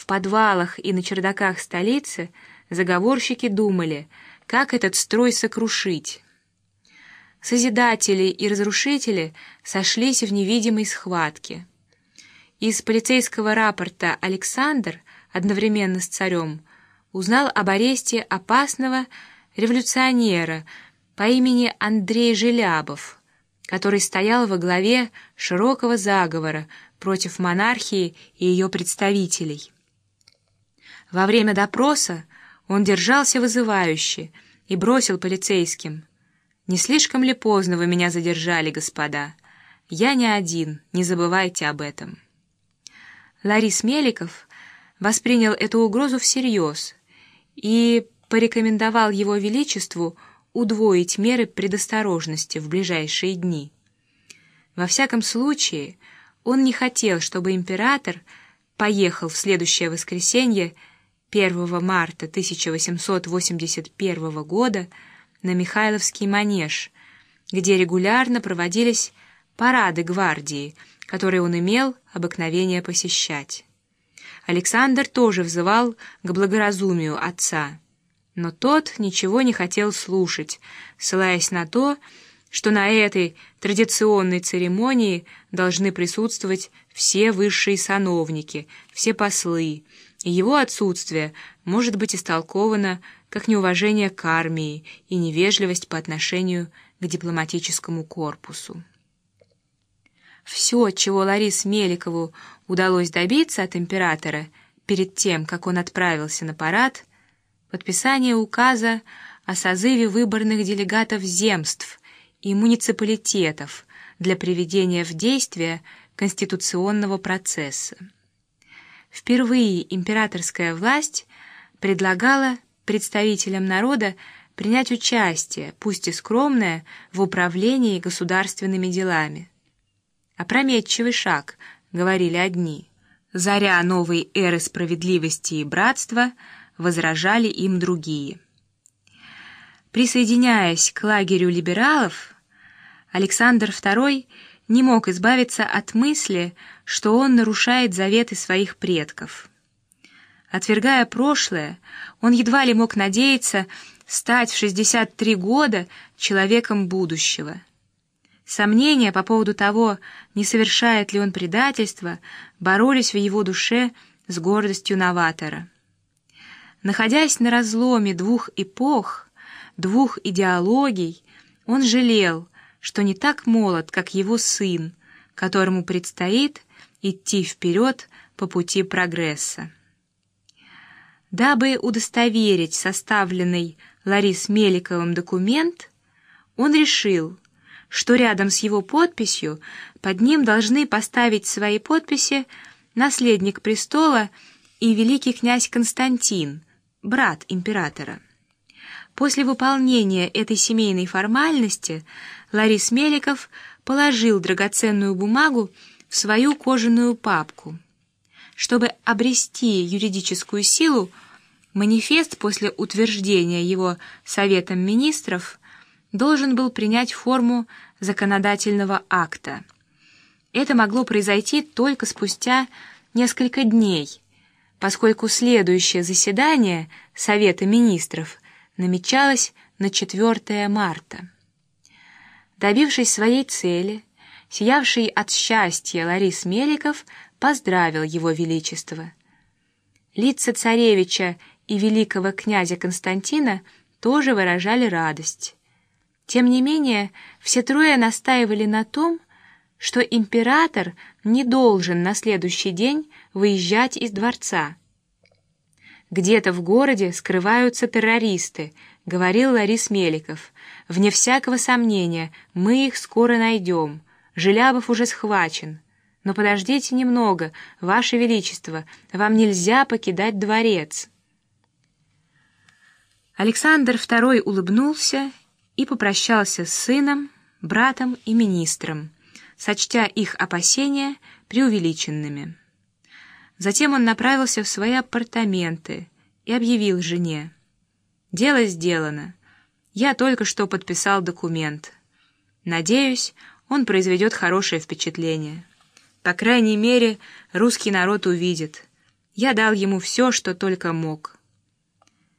В подвалах и на чердаках столицы заговорщики думали, как этот строй сокрушить. Созидатели и разрушители сошлись в невидимой схватке. Из полицейского рапорта Александр одновременно с царем узнал об аресте опасного революционера по имени Андрей Желябов, который стоял во главе широкого заговора против монархии и ее представителей. Во время допроса он держался вызывающе и бросил полицейским: «Не слишком ли поздно вы меня задержали, господа? Я не один, не забывайте об этом». Ларис Меликов воспринял эту угрозу всерьез и порекомендовал его величеству удвоить меры предосторожности в ближайшие дни. Во всяком случае, он не хотел, чтобы император поехал в следующее воскресенье, 1 марта 1881 года, на Михайловский манеж, где регулярно проводились парады гвардии, которые он имел обыкновение посещать. Александр тоже взывал к благоразумию отца, но тот ничего не хотел слушать, ссылаясь на то, что на этой традиционной церемонии должны присутствовать все высшие сановники, все послы, и его отсутствие может быть истолковано как неуважение к армии и невежливость по отношению к дипломатическому корпусу. Все, чего Ларису Меликову удалось добиться от императора перед тем, как он отправился на парад: подписание указа о созыве выборных делегатов земств и муниципалитетов для приведения в действие конституционного процесса. Впервые императорская власть предлагала представителям народа принять участие, пусть и скромное, в управлении государственными делами. Опрометчивый шаг, говорили одни. Заря новой эры справедливости и братства, возражали им другие. Присоединяясь к лагерю либералов, Александр II не мог избавиться от мысли, что он нарушает заветы своих предков. Отвергая прошлое, он едва ли мог надеяться стать в 63 года человеком будущего. Сомнения по поводу того, не совершает ли он предательство, боролись в его душе с гордостью новатора. Находясь на разломе двух эпох, двух идеологий, он жалел, что не так молод, как его сын, которому предстоит идти вперед по пути прогресса. Дабы удостоверить составленный Ларисом Меликовым документ, он решил, что рядом с его подписью под ним должны поставить свои подписи наследник престола и великий князь Константин, брат императора. После выполнения этой семейной формальности Ларис Меликов положил драгоценную бумагу в свою кожаную папку. Чтобы обрести юридическую силу, манифест после утверждения его Советом министров должен был принять форму законодательного акта. Это могло произойти только спустя несколько дней, поскольку следующее заседание Совета министров намечалось на 4 марта. Добившись своей цели, сиявший от счастья Ларис Меликов поздравил его величество. Лица царевича и великого князя Константина тоже выражали радость. Тем не менее, все трое настаивали на том, что император не должен на следующий день выезжать из дворца. «Где-то в городе скрываются террористы», — говорил Ларис Меликов. «Вне всякого сомнения, мы их скоро найдем. Желябов уже схвачен. Но подождите немного, Ваше Величество, вам нельзя покидать дворец». Александр II улыбнулся и попрощался с сыном, братом и министром, сочтя их опасения преувеличенными. Затем он направился в свои апартаменты и объявил жене: «Дело сделано. Я только что подписал документ. Надеюсь, он произведет хорошее впечатление. По крайней мере, русский народ увидит. Я дал ему все, что только мог.